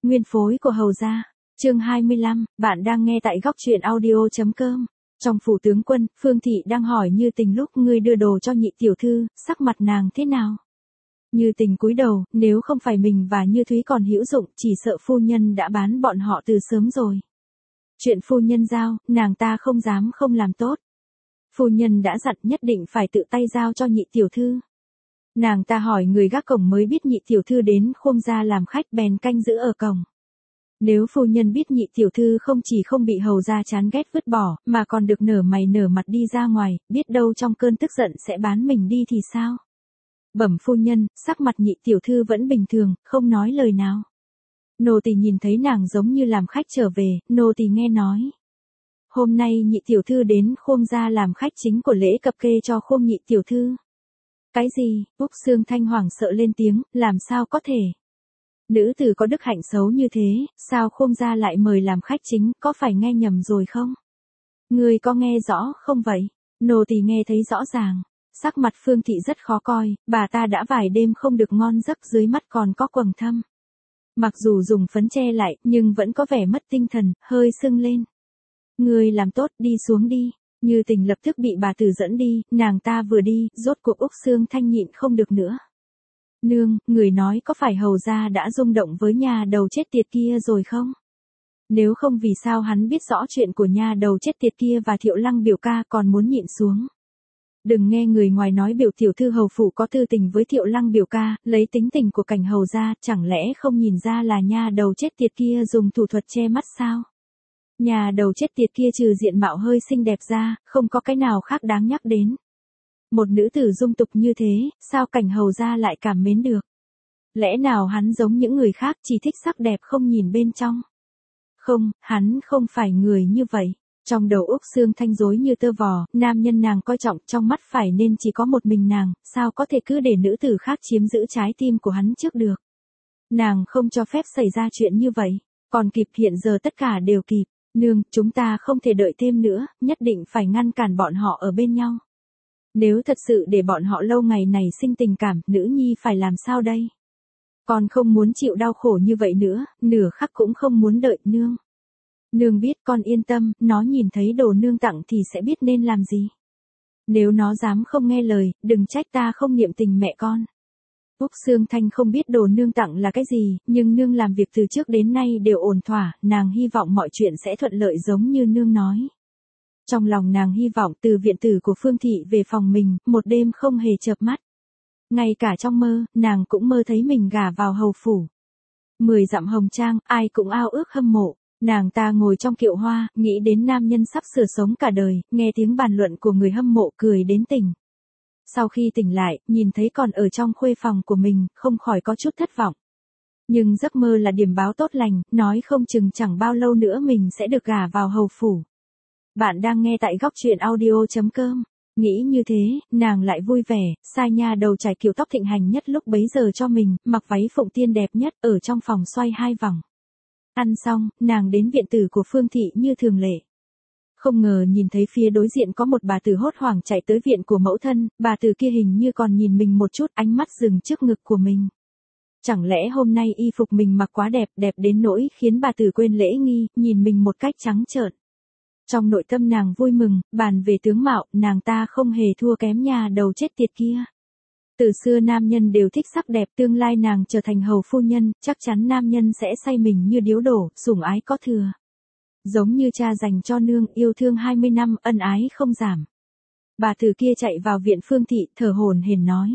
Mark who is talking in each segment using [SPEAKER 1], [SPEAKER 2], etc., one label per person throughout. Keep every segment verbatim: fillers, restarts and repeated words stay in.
[SPEAKER 1] Nguyên phối của hầu gia. Chương hai mươi lăm, bạn đang nghe tại góc truyện audio chấm com. Trong phủ tướng quân, Phương thị đang hỏi Như Tình lúc ngươi đưa đồ cho nhị tiểu thư, sắc mặt nàng thế nào? Như Tình cúi đầu, nếu không phải mình và Như Thúy còn hữu dụng, chỉ sợ phu nhân đã bán bọn họ từ sớm rồi. Chuyện phu nhân giao, nàng ta không dám không làm tốt. Phu nhân đã dặn nhất định phải tự tay giao cho nhị tiểu thư. Nàng ta hỏi người gác cổng mới biết nhị tiểu thư đến Khôm gia làm khách bèn canh giữ ở cổng. Nếu phu nhân biết nhị tiểu thư không chỉ không bị hầu gia chán ghét vứt bỏ, mà còn được nở mày nở mặt đi ra ngoài, biết đâu trong cơn tức giận sẽ bán mình đi thì sao? Bẩm phu nhân, sắc mặt nhị tiểu thư vẫn bình thường, không nói lời nào. Nô tỳ nhìn thấy nàng giống như làm khách trở về, nô tỳ nghe nói. Hôm nay nhị tiểu thư đến Khôm gia làm khách chính của lễ cập kê cho Khôm nhị tiểu thư. Cái gì? Úc Sương Thanh hoảng sợ lên tiếng, làm sao có thể? Nữ tử có đức hạnh xấu như thế, sao Khôm gia lại mời làm khách chính, có phải nghe nhầm rồi không? Người có nghe rõ không vậy? Nô tỳ nghe thấy rõ ràng. Sắc mặt Phương thị rất khó coi, bà ta đã vài đêm không được ngon giấc, dưới mắt còn có quầng thâm. Mặc dù dùng phấn che lại, nhưng vẫn có vẻ mất tinh thần, hơi sưng lên. Người làm tốt, đi xuống đi. Như Tình lập tức bị bà tử dẫn đi, nàng ta vừa đi, rốt cuộc Úc Sương Thanh nhịn không được nữa. Nương, người nói có phải hầu gia đã rung động với nhà đầu chết tiệt kia rồi không? Nếu không vì sao hắn biết rõ chuyện của nhà đầu chết tiệt kia và Thiệu Lăng biểu ca còn muốn nhịn xuống. Đừng nghe người ngoài nói biểu tiểu thư hầu phủ có tư tình với Thiệu Lăng biểu ca, lấy tính tình của cảnh hầu gia, chẳng lẽ không nhìn ra là nhà đầu chết tiệt kia dùng thủ thuật che mắt sao? Nhà đầu chết tiệt kia trừ diện mạo hơi xinh đẹp ra, không có cái nào khác đáng nhắc đến. Một nữ tử dung tục như thế, sao cảnh hầu gia lại cảm mến được? Lẽ nào hắn giống những người khác chỉ thích sắc đẹp không nhìn bên trong? Không, hắn không phải người như vậy. Trong đầu Úc Sương Thanh rối như tơ vò, nam nhân nàng coi trọng trong mắt phải nên chỉ có một mình nàng, sao có thể cứ để nữ tử khác chiếm giữ trái tim của hắn trước được? Nàng không cho phép xảy ra chuyện như vậy, còn kịp, hiện giờ tất cả đều kịp. Nương, chúng ta không thể đợi thêm nữa, nhất định phải ngăn cản bọn họ ở bên nhau. Nếu thật sự để bọn họ lâu ngày này sinh tình cảm, nữ nhi phải làm sao đây? Con không muốn chịu đau khổ như vậy nữa, nửa khắc cũng không muốn đợi nương. Nương biết, con yên tâm, nó nhìn thấy đồ nương tặng thì sẽ biết nên làm gì. Nếu nó dám không nghe lời, đừng trách ta không niệm tình mẹ con. Úc Sương Thanh không biết đồ nương tặng là cái gì, nhưng nương làm việc từ trước đến nay đều ổn thỏa, nàng hy vọng mọi chuyện sẽ thuận lợi giống như nương nói. Trong lòng nàng hy vọng từ viện tử của Phương thị về phòng mình, một đêm không hề chợp mắt. Ngay cả trong mơ, nàng cũng mơ thấy mình gả vào hầu phủ. Mười dặm hồng trang, ai cũng ao ước hâm mộ. Nàng ta ngồi trong kiệu hoa, nghĩ đến nam nhân sắp sửa sống cả đời, nghe tiếng bàn luận của người hâm mộ cười đến tỉnh. Sau khi tỉnh lại, nhìn thấy còn ở trong khuê phòng của mình, không khỏi có chút thất vọng. Nhưng giấc mơ là điểm báo tốt lành, nói không chừng chẳng bao lâu nữa mình sẽ được gả vào hầu phủ. Bạn đang nghe tại góc truyện audio chấm com. Nghĩ như thế, nàng lại vui vẻ, sai nha đầu trải kiểu tóc thịnh hành nhất lúc bấy giờ cho mình, mặc váy phụng tiên đẹp nhất, ở trong phòng xoay hai vòng. Ăn xong, nàng đến viện tử của Phương thị như thường lệ. Không ngờ nhìn thấy phía đối diện có một bà tử hốt hoảng chạy tới viện của mẫu thân, bà tử kia hình như còn nhìn mình một chút, ánh mắt dừng trước ngực của mình. Chẳng lẽ hôm nay y phục mình mặc quá đẹp, đẹp đến nỗi khiến bà tử quên lễ nghi, nhìn mình một cách trắng trợn. Trong nội tâm nàng vui mừng, bàn về tướng mạo, nàng ta không hề thua kém nhà đầu chết tiệt kia. Từ xưa nam nhân đều thích sắc đẹp, tương lai nàng trở thành hầu phu nhân, chắc chắn nam nhân sẽ say mình như điếu đổ, sủng ái có thừa. Giống như cha dành cho nương, yêu thương hai mươi năm, ân ái không giảm. Bà tử kia chạy vào viện Phương thị, thở hổn hển nói.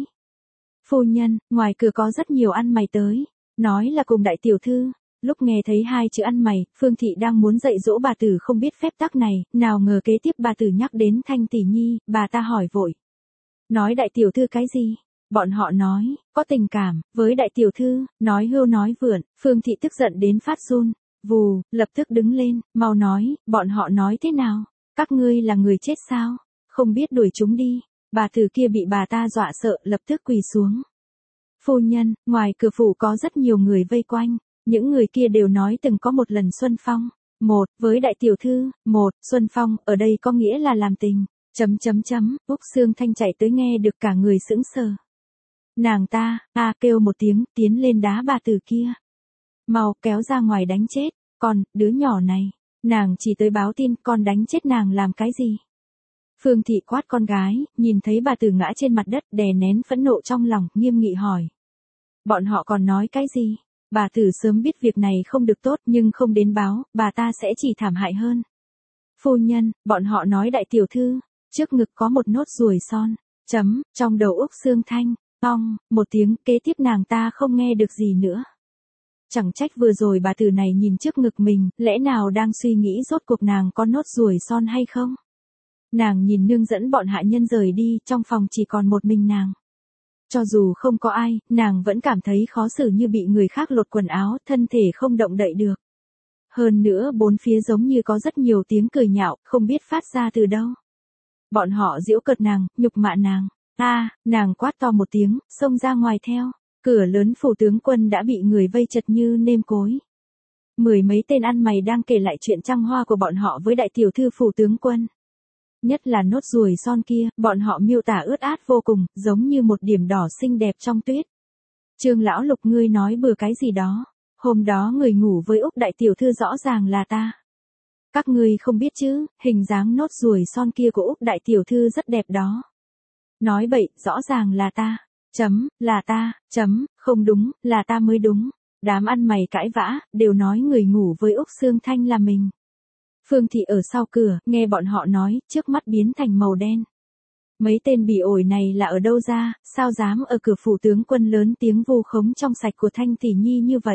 [SPEAKER 1] Phu nhân, ngoài cửa có rất nhiều ăn mày tới, nói là cùng đại tiểu thư. Lúc nghe thấy hai chữ ăn mày, Phương thị đang muốn dạy dỗ bà tử không biết phép tắc này, nào ngờ kế tiếp bà tử nhắc đến Thanh tỷ nhi, bà ta hỏi vội. Nói đại tiểu thư cái gì? Bọn họ nói, có tình cảm, với đại tiểu thư, nói hưu nói vượn, Phương thị tức giận đến phát run, vù, lập tức đứng lên, mau nói, bọn họ nói thế nào? Các ngươi là người chết sao? Không biết đuổi chúng đi. Bà tử kia bị bà ta dọa sợ, lập tức quỳ xuống. Phu nhân, ngoài cửa phủ có rất nhiều người vây quanh, những người kia đều nói từng có một lần Xuân Phong. Một, với đại tiểu thư, một, Xuân Phong, ở đây có nghĩa là làm tình. Chấm chấm chấm, Úc Sương Thanh chạy tới nghe được cả người sững sờ. Nàng ta, a kêu một tiếng, tiến lên đá bà tử kia. mau kéo ra ngoài đánh chết, con, đứa nhỏ này, nàng chỉ tới báo tin, con đánh chết nàng làm cái gì? Phương Thị quát con gái, nhìn thấy bà Tử ngã trên mặt đất đè nén phẫn nộ trong lòng, nghiêm nghị hỏi. Bọn họ còn nói cái gì? Bà Tử sớm biết việc này không được tốt nhưng không đến báo, bà ta sẽ chỉ thảm hại hơn. Phu nhân, bọn họ nói đại tiểu thư, trước ngực có một nốt ruồi son, chấm, trong đầu Úc Xương Thanh, ong, một tiếng, kế tiếp nàng ta không nghe được gì nữa. Chẳng trách vừa rồi bà Tử này nhìn trước ngực mình, lẽ nào đang suy nghĩ rốt cuộc nàng có nốt ruồi son hay không? Nàng nhìn nương dẫn bọn hạ nhân rời đi, trong phòng chỉ còn một mình nàng. Cho dù không có ai, nàng vẫn cảm thấy khó xử như bị người khác lột quần áo, thân thể không động đậy được. Hơn nữa bốn phía giống như có rất nhiều tiếng cười nhạo, không biết phát ra từ đâu. Bọn họ giễu cợt nàng, nhục mạ nàng. A, à, nàng quát to một tiếng, xông ra ngoài theo. Cửa lớn phủ tướng quân đã bị người vây chật như nêm cối. Mười mấy tên ăn mày đang kể lại chuyện trăng hoa của bọn họ với đại tiểu thư phủ tướng quân. Nhất là nốt ruồi son kia, bọn họ miêu tả ướt át vô cùng, giống như một điểm đỏ xinh đẹp trong tuyết. Trương lão Lục, ngươi nói bừa cái gì đó? Hôm đó người ngủ với Úc đại tiểu thư rõ ràng là ta. Các ngươi không biết chứ, hình dáng nốt ruồi son kia của Úc đại tiểu thư rất đẹp đó. Nói bậy, rõ ràng là ta. Chấm, là ta, chấm, không đúng, là ta mới đúng. Đám ăn mày cãi vã, đều nói người ngủ với Úc Xương Thanh là mình. Phương Thị ở sau cửa, nghe bọn họ nói, trước mắt biến thành màu đen. Mấy tên bỉ ổi này là ở đâu ra, sao dám ở cửa phủ tướng quân lớn tiếng vu khống trong sạch của Thanh Tỷ Nhi như vậy?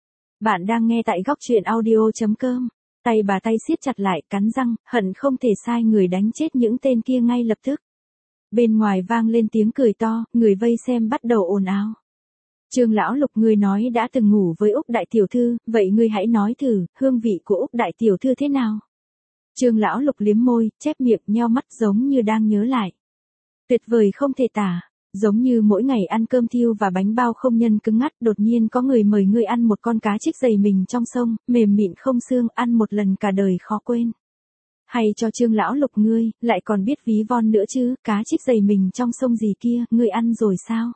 [SPEAKER 1] Bạn đang nghe tại góc truyện audio.com. Tay bà tay siết chặt lại, cắn răng, hận không thể sai người đánh chết những tên kia ngay lập tức. Bên ngoài vang lên tiếng cười to, người vây xem bắt đầu ồn ào. Trương lão Lục, ngươi nói đã từng ngủ với Úc đại tiểu thư, vậy ngươi hãy nói thử, hương vị của Úc đại tiểu thư thế nào? Trương lão Lục liếm môi, chép miệng, nheo mắt giống như đang nhớ lại. Tuyệt vời không thể tả, giống như mỗi ngày ăn cơm thiêu và bánh bao không nhân cứng ngắt, đột nhiên có người mời ngươi ăn một con cá trích dày mình trong sông, mềm mịn không xương, ăn một lần cả đời khó quên. Hay cho Trương lão Lục, ngươi lại còn biết ví von nữa chứ, cá trích dày mình trong sông gì kia, ngươi ăn rồi sao?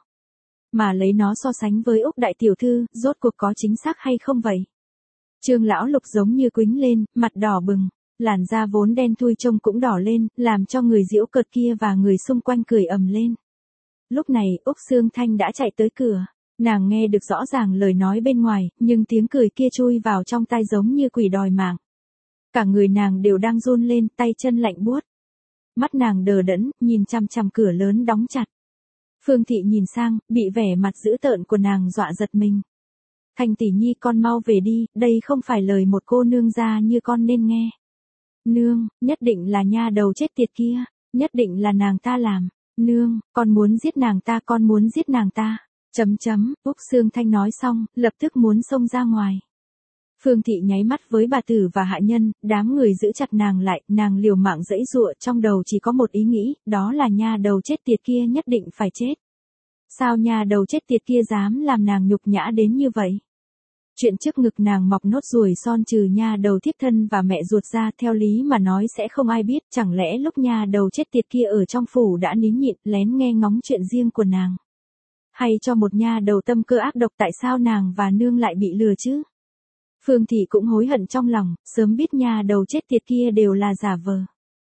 [SPEAKER 1] Mà lấy nó so sánh với Úc đại tiểu thư, rốt cuộc có chính xác hay không vậy? Trương lão Lục giống như quĩnh lên, mặt đỏ bừng, làn da vốn đen thui trông cũng đỏ lên, làm cho người giễu cợt kia và người xung quanh cười ầm lên. Lúc này, Úc Xương Thanh đã chạy tới cửa, nàng nghe được rõ ràng lời nói bên ngoài, nhưng tiếng cười kia chui vào trong tai giống như quỷ đòi mạng. Cả người nàng đều đang run lên, tay chân lạnh buốt. Mắt nàng đờ đẫn, nhìn chằm chằm cửa lớn đóng chặt. Phương Thị nhìn sang, bị vẻ mặt dữ tợn của nàng dọa giật mình. Thanh Tỷ Nhi, con mau về đi, đây không phải lời một cô nương gia như con nên nghe. Nương, nhất định là nha đầu chết tiệt kia, nhất định là nàng ta làm. Nương, con muốn giết nàng ta, con muốn giết nàng ta. Chấm chấm, Úc Xương Thanh nói xong, lập tức muốn xông ra ngoài. Phương Thị nháy mắt với bà Tử và hạ nhân, đám người giữ chặt nàng lại, nàng liều mạng giãy giụa, trong đầu chỉ có một ý nghĩ, đó là nha đầu chết tiệt kia nhất định phải chết. Sao nha đầu chết tiệt kia dám làm nàng nhục nhã đến như vậy? Chuyện trước ngực nàng mọc nốt ruồi son trừ nha đầu thiếp thân và mẹ ruột ra, theo lý mà nói sẽ không ai biết, chẳng lẽ lúc nha đầu chết tiệt kia ở trong phủ đã nín nhịn, lén nghe ngóng chuyện riêng của nàng? Hay cho một nha đầu tâm cơ ác độc, tại sao nàng và nương lại bị lừa chứ? Phương Thị cũng hối hận trong lòng, sớm biết nha đầu chết tiệt kia đều là giả vờ.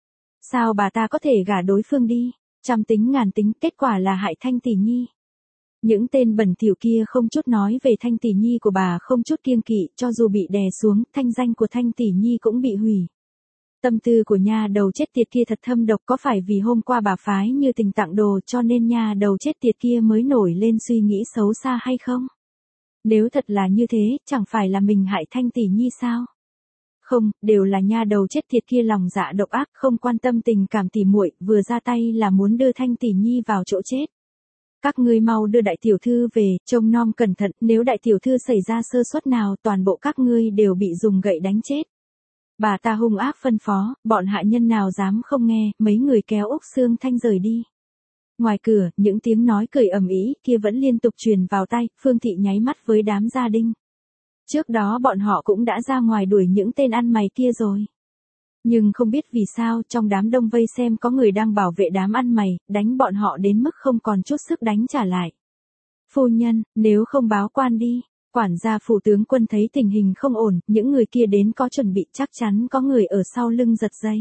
[SPEAKER 1] Sao bà ta có thể gả đối phương đi, trăm tính ngàn tính, kết quả là hại Thanh Tỷ Nhi. Những tên bẩn thỉu kia không chút nói về Thanh Tỷ Nhi của bà, không chút kiêng kỵ, cho dù bị đè xuống, thanh danh của Thanh Tỷ Nhi cũng bị hủy. Tâm tư của nha đầu chết tiệt kia thật thâm độc, có phải vì hôm qua bà phái Như Tình tặng đồ cho nên nha đầu chết tiệt kia mới nổi lên suy nghĩ xấu xa hay không? Nếu thật là như thế, chẳng phải là mình hại Thanh Tỷ Nhi sao? Không, đều là nha đầu chết tiệt kia lòng dạ độc ác, không quan tâm tình cảm tỉ muội, vừa ra tay là muốn đưa Thanh Tỷ Nhi vào chỗ chết. Các ngươi mau đưa đại tiểu thư về, trông nom cẩn thận, nếu đại tiểu thư xảy ra sơ suất nào, toàn bộ các ngươi đều bị dùng gậy đánh chết. Bà ta hung ác phân phó, bọn hạ nhân nào dám không nghe, mấy người kéo Úc Xương Thanh rời đi. Ngoài cửa, những tiếng nói cười ầm ĩ kia vẫn liên tục truyền vào tai, Phương Thị nháy mắt với đám gia đình. Trước đó bọn họ cũng đã ra ngoài đuổi những tên ăn mày kia rồi. Nhưng không biết vì sao, trong đám đông vây xem có người đang bảo vệ đám ăn mày, đánh bọn họ đến mức không còn chút sức đánh trả lại. Phu nhân, nếu không báo quan đi, Quản gia phủ tướng quân thấy tình hình không ổn, những người kia đến có chuẩn bị chắc chắn có người ở sau lưng giật dây.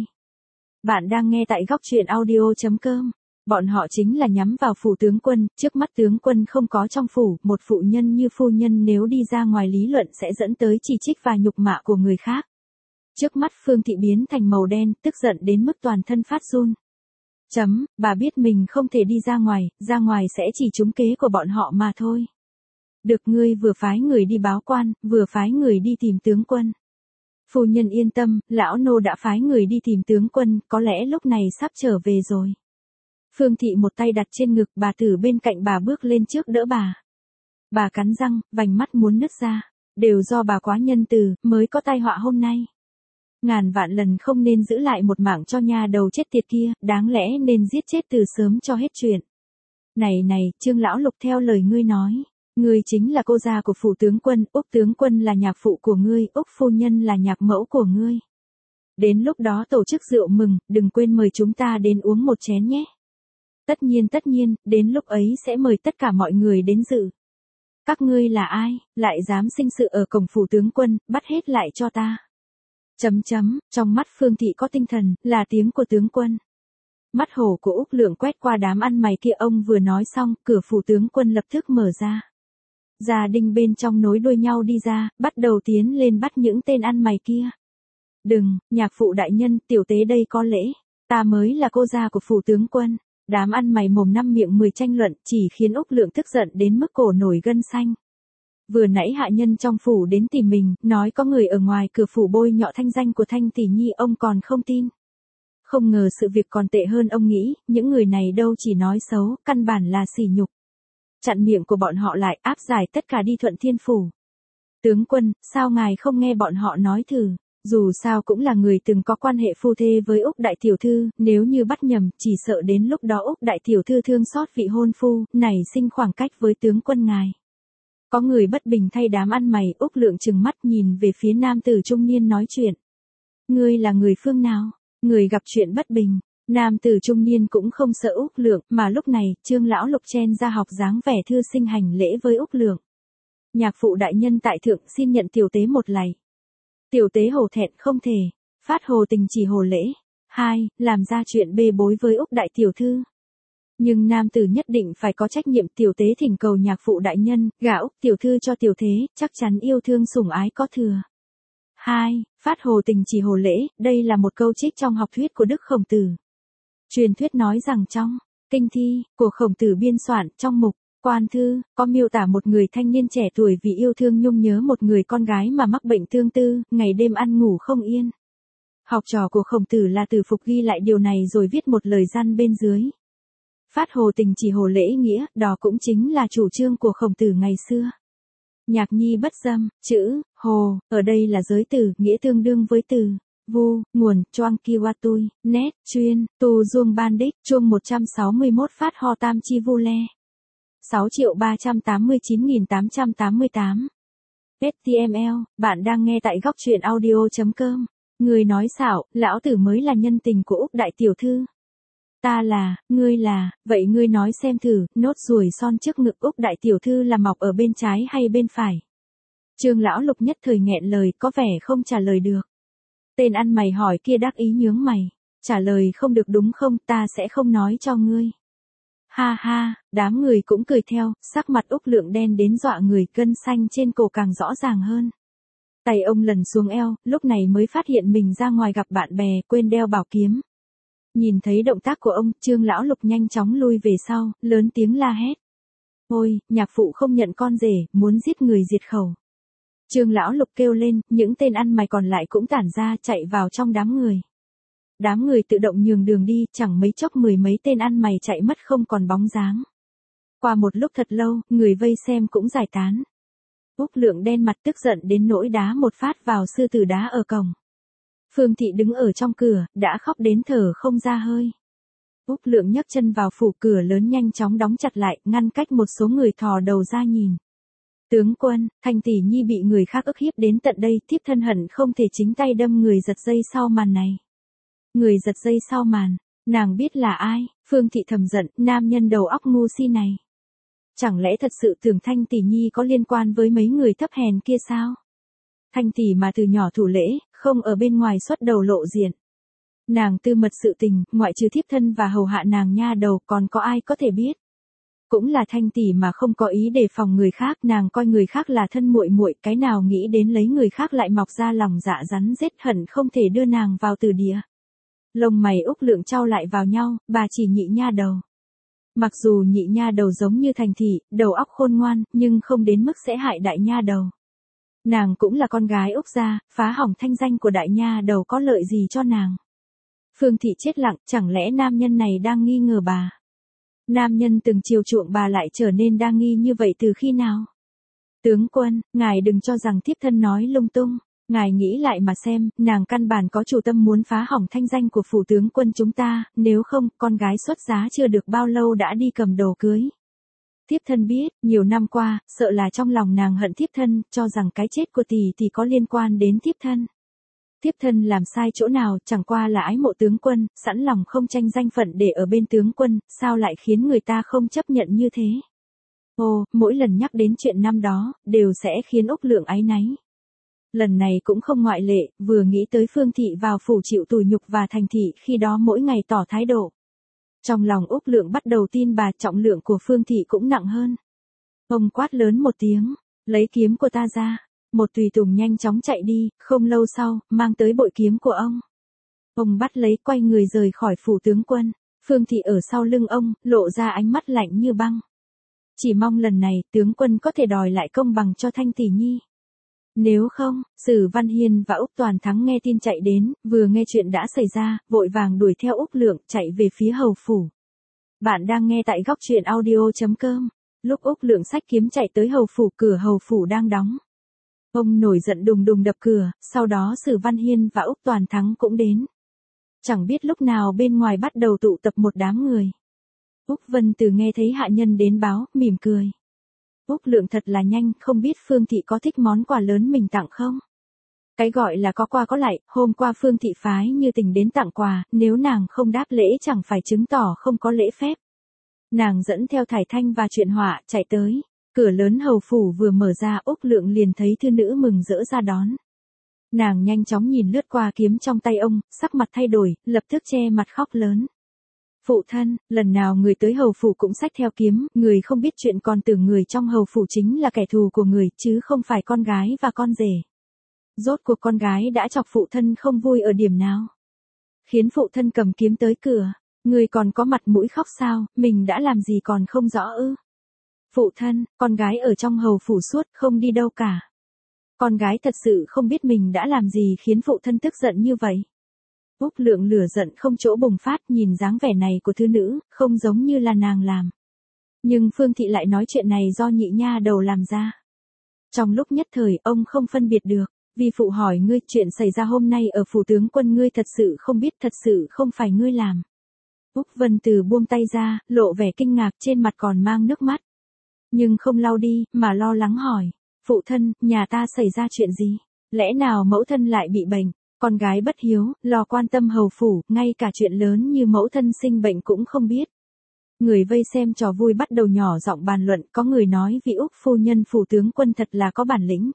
[SPEAKER 1] Bạn đang nghe tại góc truyện audio chấm com. Bọn họ chính là nhắm vào phủ tướng quân, trước mắt tướng quân không có trong phủ, một phụ nhân như phu nhân nếu đi ra ngoài lý luận sẽ dẫn tới chỉ trích và nhục mạ của người khác. Trước mắt Phương Thị biến thành màu đen, tức giận đến mức toàn thân phát run. Chấm, bà biết mình không thể đi ra ngoài, ra ngoài sẽ chỉ trúng kế của bọn họ mà thôi. Được, ngươi vừa phái người đi báo quan, vừa phái người đi tìm tướng quân. Phu nhân yên tâm, lão nô đã phái người đi tìm tướng quân, có lẽ lúc này sắp trở về rồi. Phương Thị một tay đặt trên ngực, bà tử bên cạnh bà bước lên trước đỡ bà. Bà cắn răng, vành mắt muốn nứt ra, đều do bà quá nhân từ, mới có tai họa hôm nay. Ngàn vạn lần không nên giữ lại một mạng cho nha đầu chết tiệt kia, đáng lẽ nên giết chết từ sớm cho hết chuyện. Này này, Trương lão lục, theo lời ngươi nói, ngươi chính là cô gia của phủ tướng quân, Úc tướng quân là nhạc phụ của ngươi, Úc phu nhân là nhạc mẫu của ngươi. Đến lúc đó tổ chức rượu mừng, đừng quên mời chúng ta đến uống một chén nhé. Tất nhiên tất nhiên, đến lúc ấy sẽ mời tất cả mọi người đến dự. Các ngươi là ai, lại dám sinh sự ở cổng phủ tướng quân, bắt hết lại cho ta. Chấm chấm, trong mắt Phương Thị có tinh thần, là tiếng của tướng quân. Mắt hổ của Úc Lượng quét qua đám ăn mày kia, ông vừa nói xong, cửa phủ tướng quân lập tức mở ra. Gia đình bên trong nối đuôi nhau đi ra, bắt đầu tiến lên bắt những tên ăn mày kia. Đừng, nhạc phụ đại nhân, tiểu tế đây có lễ, ta mới là cô gia của phủ tướng quân. Đám ăn mày mồm năm miệng mười tranh luận, chỉ khiến Úc Lượng tức giận đến mức cổ nổi gân xanh. Vừa nãy hạ nhân trong phủ đến tìm mình, nói có người ở ngoài cửa phủ bôi nhọ thanh danh của Thanh tỷ nhi, ông còn không tin. Không ngờ sự việc còn tệ hơn ông nghĩ, những người này đâu chỉ nói xấu, căn bản là sỉ nhục. Chặn miệng của bọn họ lại, áp giải tất cả đi Thuận Thiên phủ. Tướng quân, sao ngài không nghe bọn họ nói thử? Dù sao cũng là người từng có quan hệ phu thê với Úc đại tiểu thư, nếu như bắt nhầm, chỉ sợ đến lúc đó Úc đại tiểu thư thương xót vị hôn phu, nảy sinh khoảng cách với tướng quân ngài. Có người bất bình thay đám ăn mày, Úc Lượng trừng mắt nhìn về phía nam tử trung niên nói chuyện. Ngươi là người phương nào? Người gặp chuyện bất bình. Nam tử trung niên cũng không sợ Úc Lượng, mà lúc này, Trương lão lục chen ra học dáng vẻ thư sinh hành lễ với Úc Lượng. Nhạc phụ đại nhân tại thượng, xin nhận tiểu tế một lạy. Tiểu tế hổ thẹn không thể, phát hồ tình chỉ hồ lễ. Hai, làm ra chuyện bê bối với Úc đại tiểu thư. Nhưng nam tử nhất định phải có trách nhiệm, tiểu tế thỉnh cầu nhạc phụ đại nhân, gả Úc tiểu thư cho tiểu tế, chắc chắn yêu thương sủng ái có thừa. Hai, phát hồ tình chỉ hồ lễ, đây là một câu trích trong học thuyết của Đức Khổng Tử. Truyền thuyết nói rằng trong kinh thi của Khổng Tử biên soạn trong mục Quan Thư, có miêu tả một người thanh niên trẻ tuổi vì yêu thương nhung nhớ một người con gái mà mắc bệnh tương tư, ngày đêm ăn ngủ không yên. Học trò của Khổng Tử là Tử Phục ghi lại điều này rồi viết một lời răn bên dưới. Phát hồ tình chỉ hồ lễ nghĩa, đó cũng chính là chủ trương của Khổng Tử ngày xưa. Nhạc nhi bất dâm, chữ, hồ, ở đây là giới từ, nghĩa tương đương với từ, vu, nguồn, choang kiwatui, nét, chuyên, tu duông ban đích, chuông một trăm sáu mươi mốt phát ho tam chi vu le. sáu triệu ba trăm tám mươi chín nghìn tám trăm tám mươi tám. hát tê em lờ, bạn đang nghe tại góc truyện audio chấm com. Người nói xạo, lão tử mới là nhân tình của Úc đại tiểu thư. Ta là, ngươi là, vậy ngươi nói xem thử, nốt ruồi son trước ngực Úc đại tiểu thư là mọc ở bên trái hay bên phải? Trương lão lục nhất thời nghẹn lời, có vẻ không trả lời được. Tên ăn mày hỏi kia đắc ý nhướng mày, trả lời không được đúng không, ta sẽ không nói cho ngươi. Ha ha, đám người cũng cười theo, sắc mặt Úc Lượng đen đến dọa người, gân xanh trên cổ càng rõ ràng hơn. Tay ông lần xuống eo, lúc này mới phát hiện mình ra ngoài gặp bạn bè, quên đeo bảo kiếm. Nhìn thấy động tác của ông, Trương lão lục nhanh chóng lui về sau, lớn tiếng la hét. Ôi, nhạc phụ không nhận con rể, muốn giết người diệt khẩu. Trương lão lục kêu lên, những tên ăn mày còn lại cũng tản ra, chạy vào trong đám người. Đám người tự động nhường đường đi, chẳng mấy chốc mười mấy tên ăn mày chạy mất không còn bóng dáng. Qua một lúc thật lâu, người vây xem cũng giải tán. Úc Lượng đen mặt tức giận đến nỗi đá một phát vào sư tử đá ở cổng. Phương Thị đứng ở trong cửa, đã khóc đến thở không ra hơi. Úc Lượng nhấc chân vào phủ, cửa lớn nhanh chóng đóng chặt lại, ngăn cách một số người thò đầu ra nhìn. Tướng quân, Thanh tỷ nhi bị người khác ức hiếp đến tận đây, thiếp thân hận không thể chính tay đâm người giật dây sau màn này. Người giật dây sau màn, nàng biết là ai? Phương Thị thầm giận, nam nhân đầu óc ngu si này. Chẳng lẽ thật sự tưởng Thanh tỷ nhi có liên quan với mấy người thấp hèn kia sao? Thanh tỷ mà từ nhỏ thủ lễ, không ở bên ngoài xuất đầu lộ diện. Nàng tư mật sự tình, ngoại trừ thiếp thân và hầu hạ nàng nha đầu còn có ai có thể biết. Cũng là Thanh tỷ mà không có ý đề phòng người khác, nàng coi người khác là thân muội muội, cái nào nghĩ đến lấy người khác lại mọc ra lòng dạ rắn rết, hận không thể đưa nàng vào từ địa. Lông mày Úc Lượng chau lại vào nhau, bà chỉ nhị nha đầu. Mặc dù nhị nha đầu giống như Thành thị, đầu óc khôn ngoan, nhưng không đến mức sẽ hại đại nha đầu. Nàng cũng là con gái Úc gia, phá hỏng thanh danh của đại nha đầu có lợi gì cho nàng. Phương thị chết lặng, chẳng lẽ nam nhân này đang nghi ngờ bà? Nam nhân từng chiều chuộng bà lại trở nên đa nghi như vậy từ khi nào? Tướng quân, ngài đừng cho rằng thiếp thân nói lung tung, ngài nghĩ lại mà xem, nàng căn bản có chủ tâm muốn phá hỏng thanh danh của phủ tướng quân chúng ta, nếu không, con gái xuất giá chưa được bao lâu đã đi cầm đồ cưới. Thiếp thân biết, nhiều năm qua, sợ là trong lòng nàng hận thiếp thân, cho rằng cái chết của tỷ tỷ có liên quan đến thiếp thân. Thiếp thân làm sai chỗ nào, chẳng qua là ái mộ tướng quân, sẵn lòng không tranh danh phận để ở bên tướng quân, sao lại khiến người ta không chấp nhận như thế? Ồ, mỗi lần nhắc đến chuyện năm đó, đều sẽ khiến Úc Lượng áy náy. Lần này cũng không ngoại lệ, vừa nghĩ tới Phương thị vào phủ chịu tủi nhục và Thành thị khi đó mỗi ngày tỏ thái độ. Trong lòng Úc Lượng bắt đầu tin bà, trọng lượng của Phương thị cũng nặng hơn. Ông quát lớn một tiếng, lấy kiếm của ta ra. Một tùy tùng nhanh chóng chạy đi, không lâu sau, mang tới bội kiếm của ông. Ông bắt lấy, quay người rời khỏi phủ tướng quân. Phương thị ở sau lưng ông, lộ ra ánh mắt lạnh như băng. Chỉ mong lần này, tướng quân có thể đòi lại công bằng cho Thanh tỷ nhi. Nếu không, Sử Văn Hiên và Úc Toàn Thắng nghe tin chạy đến, vừa nghe chuyện đã xảy ra, vội vàng đuổi theo Úc Lượng, chạy về phía hầu phủ. Bạn đang nghe tại góc truyện audio chấm com. Lúc Úc Lượng xách kiếm chạy tới hầu phủ, cửa hầu phủ đang đóng. Ông nổi giận đùng đùng đập cửa, sau đó Sử Văn Hiên và Úc Toàn Thắng cũng đến. Chẳng biết lúc nào bên ngoài bắt đầu tụ tập một đám người. Úc Vân Từ nghe thấy hạ nhân đến báo, mỉm cười. Úc Lượng thật là nhanh, không biết Phương thị có thích món quà lớn mình tặng không? Cái gọi là có qua có lại, hôm qua Phương thị phái Như Tình đến tặng quà, nếu nàng không đáp lễ chẳng phải chứng tỏ không có lễ phép. Nàng dẫn theo Thải Thanh và Chuyện Họa, chạy tới. Cửa lớn hầu phủ vừa mở ra, Úc Lượng liền thấy thư nữ mừng rỡ ra đón. Nàng nhanh chóng nhìn lướt qua kiếm trong tay ông, sắc mặt thay đổi, lập tức che mặt khóc lớn. Phụ thân, lần nào người tới hầu phủ cũng xách theo kiếm, người không biết chuyện còn tưởng người trong hầu phủ chính là kẻ thù của người, chứ không phải con gái và con rể. Rốt cuộc con gái đã chọc phụ thân không vui ở điểm nào? Khiến phụ thân cầm kiếm tới cửa, người còn có mặt mũi khóc sao, mình đã làm gì còn không rõ ư? Phụ thân, con gái ở trong hầu phủ suốt, không đi đâu cả. Con gái thật sự không biết mình đã làm gì khiến phụ thân tức giận như vậy. Úc Lượng lửa giận không chỗ bùng phát, nhìn dáng vẻ này của thư nữ, không giống như là nàng làm. Nhưng Phương thị lại nói chuyện này do nhị nha đầu làm ra. Trong lúc nhất thời, ông không phân biệt được, vì phụ hỏi ngươi chuyện xảy ra hôm nay ở phủ tướng quân ngươi thật sự không biết, thật sự không phải ngươi làm. Úc Vân Từ buông tay ra, lộ vẻ kinh ngạc, trên mặt còn mang nước mắt. Nhưng không lau đi, mà lo lắng hỏi, phụ thân, nhà ta xảy ra chuyện gì? Lẽ nào mẫu thân lại bị bệnh? Con gái bất hiếu, lo quan tâm hầu phủ, ngay cả chuyện lớn như mẫu thân sinh bệnh cũng không biết. Người vây xem trò vui bắt đầu nhỏ giọng bàn luận, có người nói vì Úc phu nhân phủ tướng quân thật là có bản lĩnh.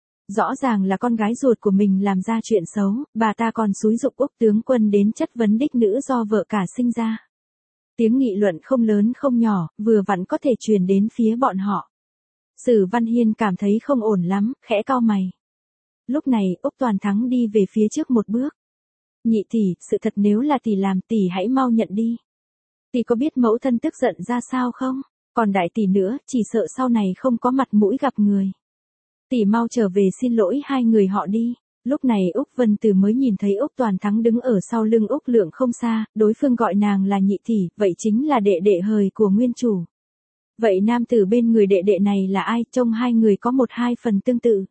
[SPEAKER 1] Rõ ràng là con gái ruột của mình làm ra chuyện xấu, bà ta còn xúi giục Úc tướng quân đến chất vấn đích nữ do vợ cả sinh ra. Tiếng nghị luận không lớn không nhỏ, vừa vặn có thể truyền đến phía bọn họ. Sử Văn Hiên cảm thấy không ổn lắm, khẽ cau mày. Lúc này, Úc Toàn Thắng đi về phía trước một bước. Nhị tỷ, sự thật nếu là tỷ làm, tỷ hãy mau nhận đi. Tỷ có biết mẫu thân tức giận ra sao không? Còn đại tỷ nữa, chỉ sợ sau này không có mặt mũi gặp người. Tỷ mau trở về xin lỗi hai người họ đi. Lúc này Úc Vân Từ mới nhìn thấy Úc Toàn Thắng đứng ở sau lưng Úc Lượng không xa, đối phương gọi nàng là nhị tỷ, vậy chính là đệ đệ hời của nguyên chủ. Vậy nam tử bên người đệ đệ này là ai? Trông hai người có một hai phần tương tự.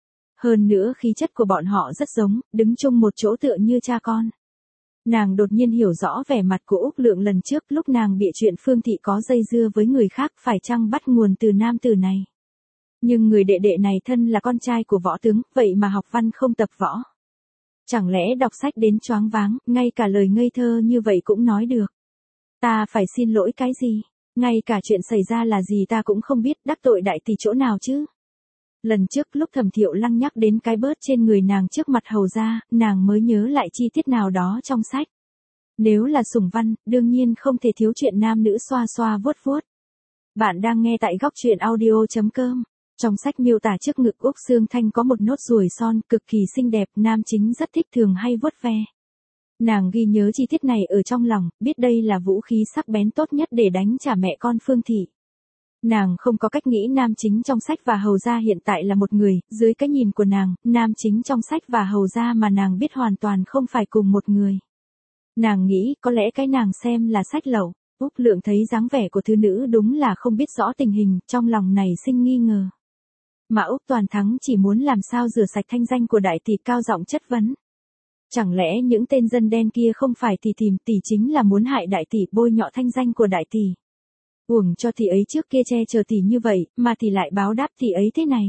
[SPEAKER 1] Hơn nữa khí chất của bọn họ rất giống, đứng chung một chỗ tựa như cha con. Nàng đột nhiên hiểu rõ vẻ mặt của Úc Lượng lần trước lúc nàng bịa chuyện Phương thị có dây dưa với người khác, phải chăng bắt nguồn từ nam tử này. Nhưng người đệ đệ này thân là con trai của võ tướng, vậy mà học văn không tập võ. Chẳng lẽ đọc sách đến choáng váng, ngay cả lời ngây thơ như vậy cũng nói được. Ta phải xin lỗi cái gì? Ngay cả chuyện xảy ra là gì ta cũng không biết, đắc tội đại tỷ chỗ nào chứ. Lần trước lúc Thẩm Thiệu Lăng nhắc đến cái bớt trên người nàng trước mặt hầu gia, nàng mới nhớ lại chi tiết nào đó trong sách. Nếu là sủng văn, đương nhiên không thể thiếu chuyện nam nữ xoa xoa vuốt vuốt. Bạn đang nghe tại góc truyện audio chấm com. Trong sách miêu tả trước ngực Úc Sương Thanh có một nốt ruồi son cực kỳ xinh đẹp, nam chính rất thích thường hay vuốt ve. Nàng ghi nhớ chi tiết này ở trong lòng, biết đây là vũ khí sắc bén tốt nhất để đánh trả mẹ con Phương Thị. Nàng không có cách nghĩ nam chính trong sách và hầu gia hiện tại là một người, dưới cái nhìn của nàng, nam chính trong sách và hầu gia mà nàng biết hoàn toàn không phải cùng một người. Nàng nghĩ có lẽ cái nàng xem là sách lậu. Úc Lượng thấy dáng vẻ của thư nữ đúng là không biết rõ tình hình, trong lòng này sinh nghi ngờ. Mà Úc Toàn Thắng chỉ muốn làm sao rửa sạch thanh danh của đại tỷ, cao giọng chất vấn. Chẳng lẽ những tên dân đen kia không phải tỷ tìm, tỷ chính là muốn hại đại tỷ, bôi nhọ thanh danh của đại tỷ. Uổng cho tỷ ấy trước kia che chở tỷ như vậy, mà tỷ lại báo đáp tỷ ấy thế này.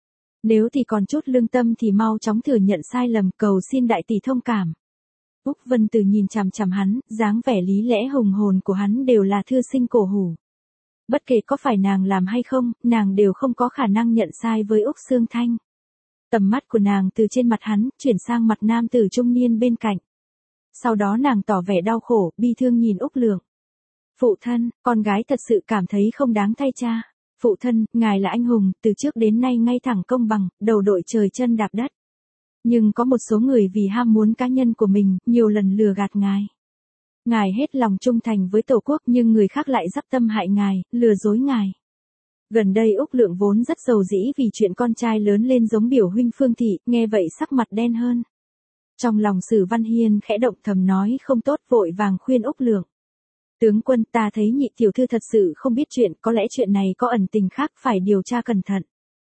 [SPEAKER 1] Nếu tỷ còn chút lương tâm thì mau chóng thừa nhận sai lầm, cầu xin đại tỷ thông cảm. Úc Vân Từ nhìn chằm chằm hắn, dáng vẻ lý lẽ hùng hồn của hắn đều là thư sinh cổ hủ. Bất kể có phải nàng làm hay không, nàng đều không có khả năng nhận sai với Úc Sương Thanh. Tầm mắt của nàng từ trên mặt hắn, chuyển sang mặt nam tử trung niên bên cạnh. Sau đó nàng tỏ vẻ đau khổ, bi thương nhìn Úc Lượng. Phụ thân, con gái thật sự cảm thấy không đáng thay cha. Phụ thân, ngài là anh hùng, từ trước đến nay ngay thẳng công bằng, đầu đội trời chân đạp đất. Nhưng có một số người vì ham muốn cá nhân của mình, nhiều lần lừa gạt ngài. Ngài hết lòng trung thành với Tổ quốc nhưng người khác lại dắp tâm hại ngài, lừa dối ngài. Gần đây Úc Lượng vốn rất giàu dĩ vì chuyện con trai lớn lên giống biểu huynh Phương Thị, nghe vậy sắc mặt đen hơn. Trong lòng Sử Văn Hiên khẽ động, thầm nói không tốt, vội vàng khuyên Úc Lượng. Tướng quân, ta thấy nhị tiểu thư thật sự không biết chuyện, có lẽ chuyện này có ẩn tình khác, phải điều tra cẩn thận.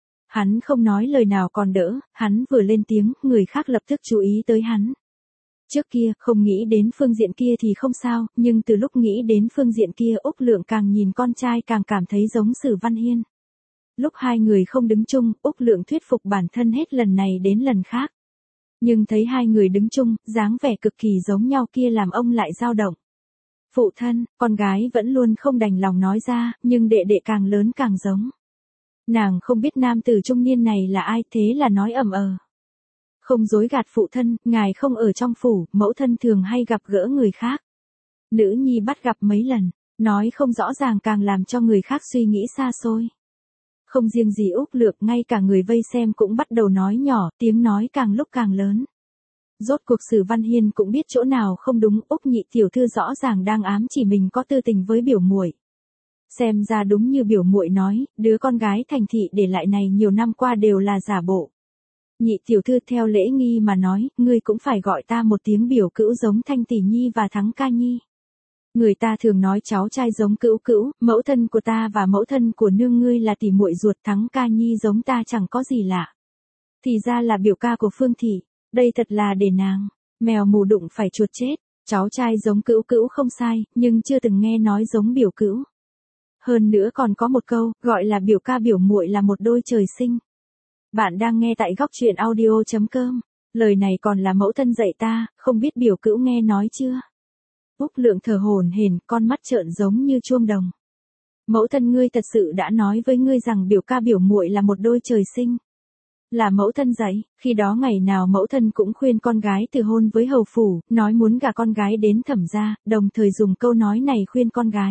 [SPEAKER 1] Hắn không nói lời nào còn đỡ, hắn vừa lên tiếng, người khác lập tức chú ý tới hắn. Trước kia, không nghĩ đến phương diện kia thì không sao, nhưng từ lúc nghĩ đến phương diện kia, Úc Lượng càng nhìn con trai càng cảm thấy giống Sử Văn Hiên. Lúc hai người không đứng chung, Úc Lượng thuyết phục bản thân hết lần này đến lần khác. Nhưng thấy hai người đứng chung, dáng vẻ cực kỳ giống nhau kia làm ông lại dao động. Phụ thân, con gái vẫn luôn không đành lòng nói ra, nhưng đệ đệ càng lớn càng giống. Nàng không biết nam tử trung niên này là ai, thế là nói ầm ờ. Không dối gạt phụ thân, ngài không ở trong phủ, mẫu thân thường hay gặp gỡ người khác. Nữ nhi bắt gặp mấy lần, nói không rõ ràng càng làm cho người khác suy nghĩ xa xôi. Không riêng gì Úc Lượng, ngay cả người vây xem cũng bắt đầu nói nhỏ, tiếng nói càng lúc càng lớn. Rốt cuộc Sử Văn Hiên cũng biết chỗ nào không đúng, Úc nhị tiểu thư rõ ràng đang ám chỉ mình có tư tình với biểu muội. Xem ra đúng như biểu muội nói, đứa con gái thành thị để lại này nhiều năm qua đều là giả bộ. Nhị tiểu thư, theo lễ nghi mà nói, ngươi cũng phải gọi ta một tiếng biểu cữu giống Thanh tỷ nhi và Thắng ca nhi. Người ta thường nói cháu trai giống cữu cữu, mẫu thân của ta và mẫu thân của nương ngươi là tỷ muội ruột, Thắng ca nhi giống ta chẳng có gì lạ. Thì ra là biểu ca của Phương Thị, đây thật là để nàng, mèo mù đụng phải chuột chết, cháu trai giống cữu cữu không sai, nhưng chưa từng nghe nói giống biểu cữu. Hơn nữa còn có một câu, gọi là biểu ca biểu muội là một đôi trời sinh. Bạn đang nghe tại góc truyện audio chấm com. Lời này còn là mẫu thân dạy ta, không biết biểu cữu nghe nói chưa? Úc Lượng thở hổn hển, con mắt trợn giống như chuông đồng. Mẫu thân ngươi thật sự đã nói với ngươi rằng biểu ca biểu muội là một đôi trời sinh. Là mẫu thân dạy, khi đó ngày nào mẫu thân cũng khuyên con gái từ hôn với hầu phủ, nói muốn gả con gái đến Thẩm gia, đồng thời dùng câu nói này khuyên con gái.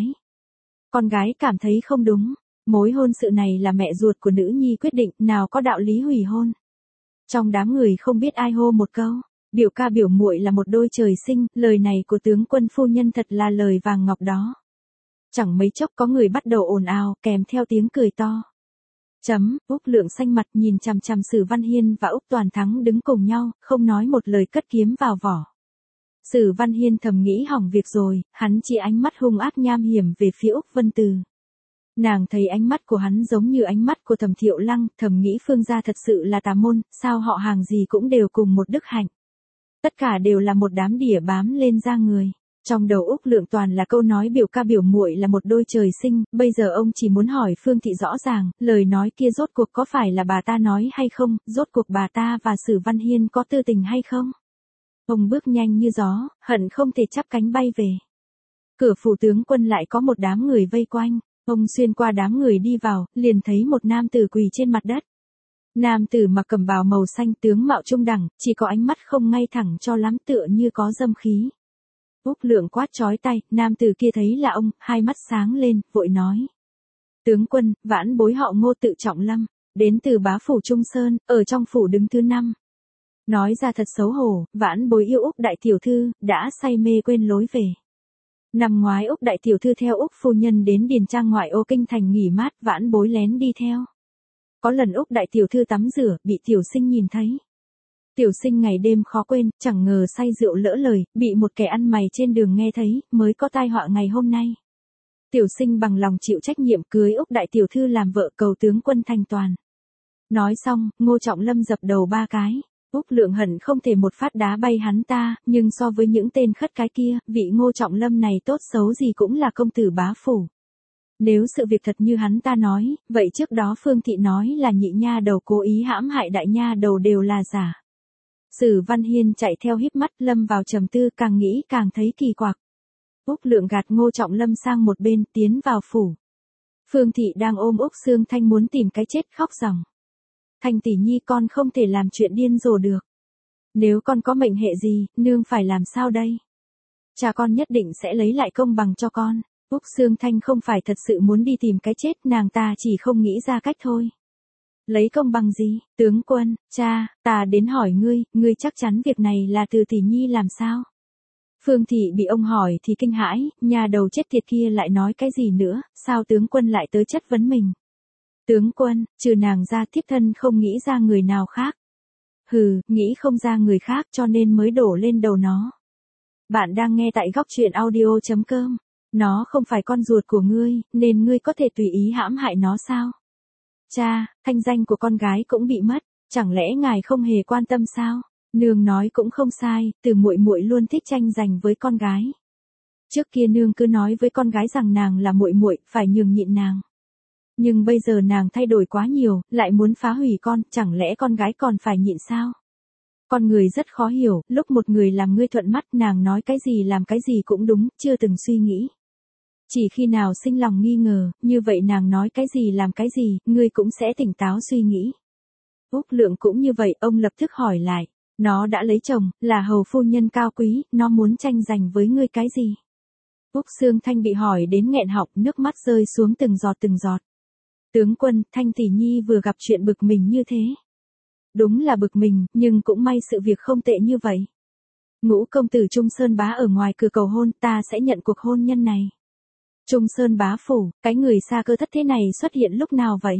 [SPEAKER 1] Con gái cảm thấy không đúng. Mối hôn sự này là mẹ ruột của nữ nhi quyết định, nào có đạo lý hủy hôn. Trong đám người không biết ai hô một câu, biểu ca biểu muội là một đôi trời sinh, lời này của tướng quân phu nhân thật là lời vàng ngọc đó. Chẳng mấy chốc có người bắt đầu ồn ào, kèm theo tiếng cười to. Chấm, Úc Lượng xanh mặt nhìn chằm chằm Sử Văn Hiên và Úc Toàn Thắng đứng cùng nhau, không nói một lời cất kiếm vào vỏ. Sử Văn Hiên thầm nghĩ hỏng việc rồi, hắn chỉ ánh mắt hung ác nham hiểm về phía Úc Vân Từ. Nàng thấy ánh mắt của hắn giống như ánh mắt của Thẩm Thiệu Lăng, thầm nghĩ Phương gia thật sự là tà môn, sao họ hàng gì cũng đều cùng một đức hạnh. Tất cả đều là một đám đỉa bám lên da người. Trong đầu Úc Lượng toàn là câu nói biểu ca biểu muội là một đôi trời sinh, bây giờ ông chỉ muốn hỏi Phương Thị rõ ràng, lời nói kia rốt cuộc có phải là bà ta nói hay không, rốt cuộc bà ta và Sử Văn Hiên có tư tình hay không. Ông bước nhanh như gió, hận không thể chắp cánh bay về. Cửa phủ tướng quân lại có một đám người vây quanh, ông xuyên qua đám người đi vào, liền thấy một nam tử quỳ trên mặt đất. Nam tử mặc cẩm bào màu xanh, tướng mạo trung đẳng, chỉ có ánh mắt không ngay thẳng cho lắm, tựa như có dâm khí. Úc Lượng quát chói tai, nam tử kia thấy là ông, hai mắt sáng lên, vội nói. Tướng quân, vãn bối họ Ngô tự Trọng Lâm, đến từ bá phủ Trung Sơn, ở trong phủ đứng thứ năm. Nói ra thật xấu hổ, vãn bối yêu Úc đại tiểu thư, đã say mê quên lối về. Năm ngoái Úc đại tiểu thư theo Úc phu nhân đến điền trang ngoại ô kinh thành nghỉ mát, vãn bối lén đi theo. Có lần Úc đại tiểu thư tắm rửa, bị tiểu sinh nhìn thấy. Tiểu sinh ngày đêm khó quên, chẳng ngờ say rượu lỡ lời, bị một kẻ ăn mày trên đường nghe thấy, mới có tai họa ngày hôm nay. Tiểu sinh bằng lòng chịu trách nhiệm cưới Úc đại tiểu thư làm vợ, cầu tướng quân thành toàn. Nói xong, Ngô Trọng Lâm dập đầu ba cái. Úc Lượng hận không thể một phát đá bay hắn ta, nhưng so với những tên khất cái kia, vị Ngô Trọng Lâm này tốt xấu gì cũng là công tử bá phủ. Nếu sự việc thật như hắn ta nói, vậy trước đó Phương Thị nói là nhị nha đầu cố ý hãm hại đại nha đầu đều là giả. Sử Văn Hiên chạy theo híp mắt, lâm vào trầm tư, càng nghĩ càng thấy kỳ quặc. Úc Lượng gạt Ngô Trọng Lâm sang một bên, tiến vào phủ. Phương Thị đang ôm Úc Sương Thanh muốn tìm cái chết, khóc ròng. Thanh tỷ nhi, con không thể làm chuyện điên rồ được. Nếu con có mệnh hệ gì, nương phải làm sao đây? Cha con nhất định sẽ lấy lại công bằng cho con. Úc Sương Thanh không phải thật sự muốn đi tìm cái chết, nàng ta chỉ không nghĩ ra cách thôi. Lấy công bằng gì? Tướng quân, cha, ta đến hỏi ngươi, ngươi chắc chắn việc này là từ tỷ nhi làm sao? Phương Thị bị ông hỏi thì kinh hãi, nhà đầu chết tiệt kia lại nói cái gì nữa, sao tướng quân lại tới chất vấn mình? Tướng quân, trừ nàng ra thiếp thân không nghĩ ra người nào khác. Hừ, nghĩ không ra người khác cho nên mới đổ lên đầu nó. Bạn đang nghe tại góc truyện audio chấm com. Nó không phải con ruột của ngươi, nên ngươi có thể tùy ý hãm hại nó sao? Cha, thanh danh của con gái cũng bị mất, chẳng lẽ ngài không hề quan tâm sao? Nương nói cũng không sai, từ muội muội luôn thích tranh giành với con gái. Trước kia nương cứ nói với con gái rằng nàng là muội muội, phải nhường nhịn nàng. Nhưng bây giờ nàng thay đổi quá nhiều, lại muốn phá hủy con, chẳng lẽ con gái còn phải nhịn sao? Con người rất khó hiểu, lúc một người làm ngươi thuận mắt, nàng nói cái gì làm cái gì cũng đúng, chưa từng suy nghĩ. Chỉ khi nào sinh lòng nghi ngờ, như vậy nàng nói cái gì làm cái gì, ngươi cũng sẽ tỉnh táo suy nghĩ. Úc Lượng cũng như vậy, ông lập tức hỏi lại. Nó đã lấy chồng, là hầu phu nhân cao quý, nó muốn tranh giành với ngươi cái gì? Úc Sương Thanh bị hỏi đến nghẹn họng, nước mắt rơi xuống từng giọt từng giọt. Tướng quân, Thanh tỷ nhi vừa gặp chuyện bực mình như thế. Đúng là bực mình, nhưng cũng may sự việc không tệ như vậy. Ngũ công tử Trung Sơn bá ở ngoài cửa cầu hôn, ta sẽ nhận cuộc hôn nhân này. Trung Sơn bá phủ, cái người xa cơ thất thế này xuất hiện lúc nào vậy?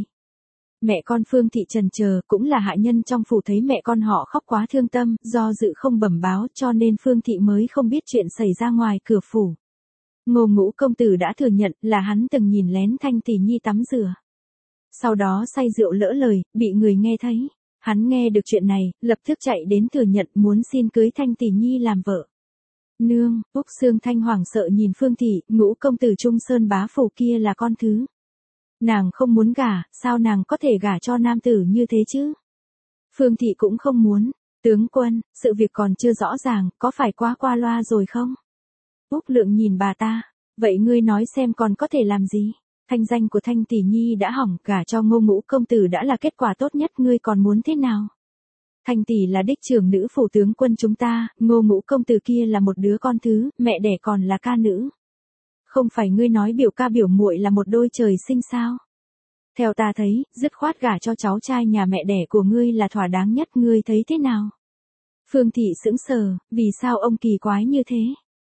[SPEAKER 1] Mẹ con Phương Thị trần chờ, cũng là hạ nhân trong phủ thấy mẹ con họ khóc quá thương tâm, do dự không bẩm báo cho nên Phương Thị mới không biết chuyện xảy ra ngoài cửa phủ. Ngô Ngũ công tử đã thừa nhận là hắn từng nhìn lén Thanh tỷ nhi tắm rửa. Sau đó say rượu lỡ lời, bị người nghe thấy. Hắn nghe được chuyện này, lập tức chạy đến thừa nhận muốn xin cưới Thanh tỷ nhi làm vợ. Nương, Úc Sương Thanh hoảng sợ nhìn Phương Thị, Ngũ công tử Trung Sơn bá phủ kia là con thứ. Nàng không muốn gả, sao nàng có thể gả cho nam tử như thế chứ? Phương Thị cũng không muốn. Tướng quân, sự việc còn chưa rõ ràng, có phải quá qua loa rồi không? Úc Lượng nhìn bà ta, vậy ngươi nói xem còn có thể làm gì? Thanh danh của Thanh tỷ nhi đã hỏng, gả cho Ngô Ngũ công tử đã là kết quả tốt nhất, ngươi còn muốn thế nào? Thanh tỷ là đích trưởng nữ phủ tướng quân chúng ta, Ngô Ngũ công tử kia là một đứa con thứ, mẹ đẻ còn là ca nữ. Không phải ngươi nói biểu ca biểu muội là một đôi trời sinh sao? Theo ta thấy, dứt khoát gả cho cháu trai nhà mẹ đẻ của ngươi là thỏa đáng nhất, ngươi thấy thế nào? Phương Thị sững sờ, vì sao ông kỳ quái như thế?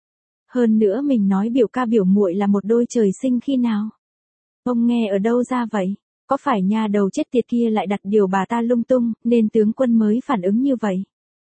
[SPEAKER 1] Hơn nữa mình nói biểu ca biểu muội là một đôi trời sinh khi nào? Ông nghe ở đâu ra vậy? Có phải nhà đầu chết tiệt kia lại đặt điều bà ta lung tung, nên tướng quân mới phản ứng như vậy?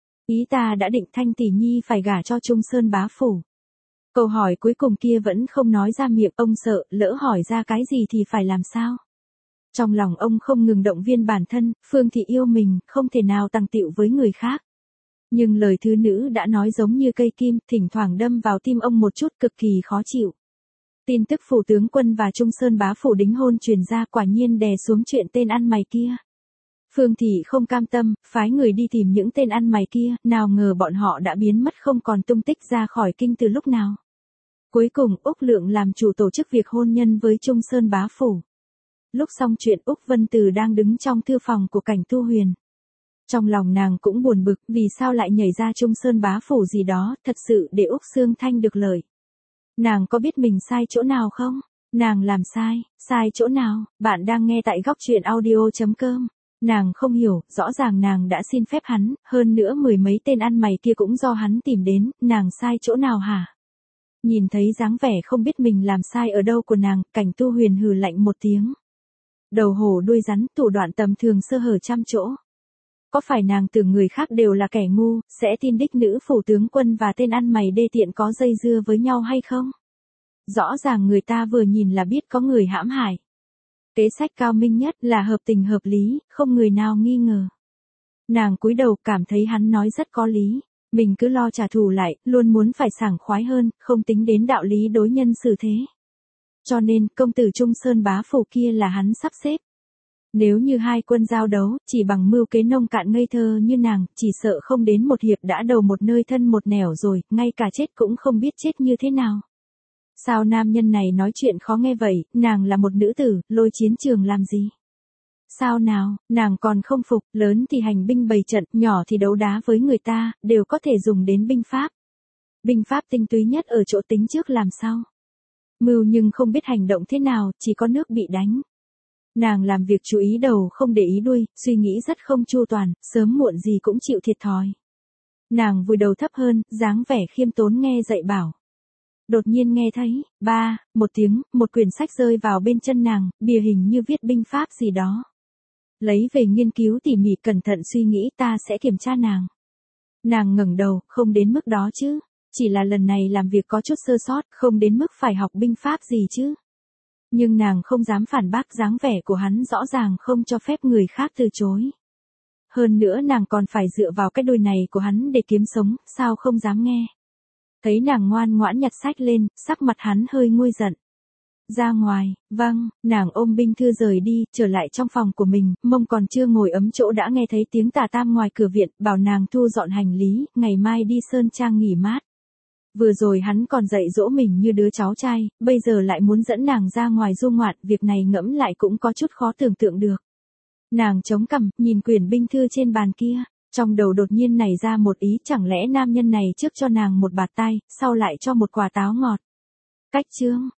[SPEAKER 1] Ý ta đã định Thanh tỷ nhi phải gả cho Trung Sơn bá phủ. Câu hỏi cuối cùng kia vẫn không nói ra miệng, ông sợ, lỡ hỏi ra cái gì thì phải làm sao? Trong lòng ông không ngừng động viên bản thân, Phương Thị yêu mình, không thể nào tằng tịu với người khác. Nhưng lời thứ nữ đã nói giống như cây kim, thỉnh thoảng đâm vào tim ông một chút, cực kỳ khó chịu. Tin tức phủ tướng quân và Trung Sơn bá phủ đính hôn truyền ra, quả nhiên đè xuống chuyện tên ăn mày kia. Phương Thị không cam tâm, phái người đi tìm những tên ăn mày kia, nào ngờ bọn họ đã biến mất không còn tung tích ra khỏi kinh từ lúc nào. Cuối cùng Úc Lượng làm chủ tổ chức việc hôn nhân với Trung Sơn bá phủ. Lúc xong chuyện Úc Vân Từ đang đứng trong thư phòng của Cảnh Tu Huyền. Trong lòng nàng cũng buồn bực vì sao lại nhảy ra Trung Sơn bá phủ gì đó, thật sự để Úc Sương Thanh được lợi. Nàng có biết mình sai chỗ nào không? Nàng làm sai, sai chỗ nào? Bạn đang nghe tại góc truyện audio.com. Nàng không hiểu, rõ ràng nàng đã xin phép hắn, hơn nữa mười mấy tên ăn mày kia cũng do hắn tìm đến, nàng sai chỗ nào hả? Nhìn thấy dáng vẻ không biết mình làm sai ở đâu của nàng, Cảnh Tu Huyền hừ lạnh một tiếng. Đầu hổ đuôi rắn, thủ đoạn tầm thường sơ hở trăm chỗ. Có phải nàng tưởng người khác đều là kẻ ngu, sẽ tin đích nữ phủ tướng quân và tên ăn mày đê tiện có dây dưa với nhau hay không? Rõ ràng người ta vừa nhìn là biết có người hãm hại. Kế sách cao minh nhất là hợp tình hợp lý, không người nào nghi ngờ. Nàng cúi đầu cảm thấy hắn nói rất có lý. Mình cứ lo trả thù lại, luôn muốn phải sảng khoái hơn, không tính đến đạo lý đối nhân xử thế. Cho nên, công tử Trung Sơn bá phủ kia là hắn sắp xếp. Nếu như hai quân giao đấu, chỉ bằng mưu kế nông cạn ngây thơ như nàng, chỉ sợ không đến một hiệp đã đầu một nơi thân một nẻo rồi, ngay cả chết cũng không biết chết như thế nào. Sao nam nhân này nói chuyện khó nghe vậy, nàng là một nữ tử, lôi chiến trường làm gì? Sao nào, nàng còn không phục, lớn thì hành binh bày trận, nhỏ thì đấu đá với người ta, đều có thể dùng đến binh pháp. Binh pháp tinh túy nhất ở chỗ tính trước làm sao? Mưu nhưng không biết hành động thế nào, chỉ có nước bị đánh. Nàng làm việc chú ý đầu không để ý đuôi, suy nghĩ rất không chu toàn, sớm muộn gì cũng chịu thiệt thòi. Nàng vùi đầu thấp hơn, dáng vẻ khiêm tốn nghe dạy bảo. Đột nhiên nghe thấy, ba, một tiếng, một quyển sách rơi vào bên chân nàng, bìa hình như viết binh pháp gì đó. Lấy về nghiên cứu tỉ mỉ cẩn thận suy nghĩ ta sẽ kiểm tra nàng. Nàng ngẩng đầu, không đến mức đó chứ. Chỉ là lần này làm việc có chút sơ sót, không đến mức phải học binh pháp gì chứ. Nhưng nàng không dám phản bác dáng vẻ của hắn rõ ràng không cho phép người khác từ chối. Hơn nữa nàng còn phải dựa vào cái đôi này của hắn để kiếm sống, sao không dám nghe. Thấy nàng ngoan ngoãn nhặt sách lên, sắc mặt hắn hơi nguôi giận. Ra ngoài, vâng, nàng ôm binh thư rời đi, trở lại trong phòng của mình, mông còn chưa ngồi ấm chỗ đã nghe thấy tiếng tà tam ngoài cửa viện, bảo nàng thu dọn hành lý, ngày mai đi sơn trang nghỉ mát. Vừa rồi hắn còn dạy dỗ mình như đứa cháu trai, bây giờ lại muốn dẫn nàng ra ngoài du ngoạn, việc này ngẫm lại cũng có chút khó tưởng tượng được. Nàng chống cằm, nhìn quyển binh thư trên bàn kia, trong đầu đột nhiên nảy ra một ý, chẳng lẽ nam nhân này trước cho nàng một bạt tay, sau lại cho một quả táo ngọt. Cách chương